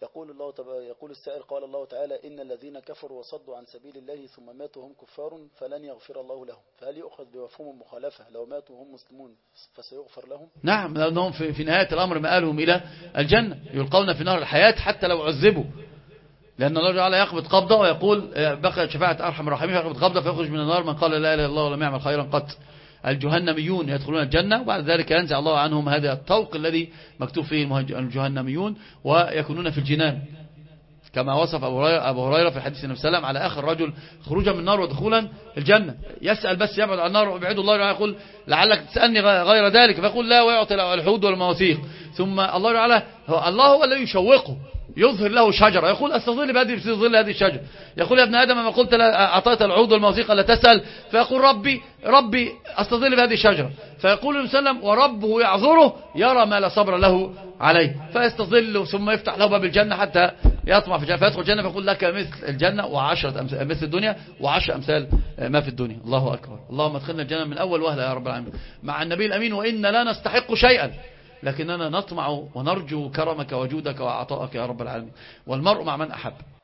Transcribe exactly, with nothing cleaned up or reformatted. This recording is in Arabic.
يقول الله يقول السائل قال الله تعالى إن الذين كفروا وصدوا عن سبيل الله ثم ماتوا هم كفار فلن يغفر الله لهم، فهل يؤخذ بمفهوم المخالفة لو ماتوا هم مسلمون فسيغفر لهم؟ نعم، لأنهم في, في نهاية الأمر مآلهم إلى الجنة، يلقون في نار الحياة حتى لو عذبوا، لأن الله تعالى يقبض قبضة ويقول بقى شفاعة أرحم الراحمين، يقبض قبضة فيخرج من النار من قال لا إله إلا الله ولم يعمل خيرا قط. الجهنميون يدخلون الجنة وبعد ذلك ينزع الله عنهم هذا الطوق الذي مكتوب فيه الجهنميون ويكونون في الجنان، كما وصف أبو هريرة في حديث النبي صلى الله عليه وسلم على آخر رجل خروجا من النار ودخولا الجنة، يسأل بس يبعد عن النار ويبعد الله تعالى، يقول لعلك تسألني غير ذلك، فيقول لا ويعطي الحوض والمواثيق، ثم الله تعالى الله هو الذي يشوقه يظهر له شجرة، يقول استظل بهذه ظل هذه الشجرة، يقول يا ابن آدم ما قلت أعطيت العود والموثيق لا تسأل، فيقول ربي ربي استظل بهذه الشجرة، فيقول النبي صلى الله عليه وسلم وربه يعذره يرى ما لا صبر له عليه، فيستظل ثم يفتح له باب الجنة حتى يطمع في الجنة فيدخل الجنة فيقول لك مثل الجنة وعشرة مثل الدنيا وعشر أمثال ما في الدنيا. الله أكبر، اللهم ادخلنا الجنة من أول وهلة يا رب العالمين مع النبي الأمين، وإن لا نستحق شيئا لكننا نطمع ونرجو كرمك وجودك وعطائك يا رب العالمين، والمرء مع من أحب.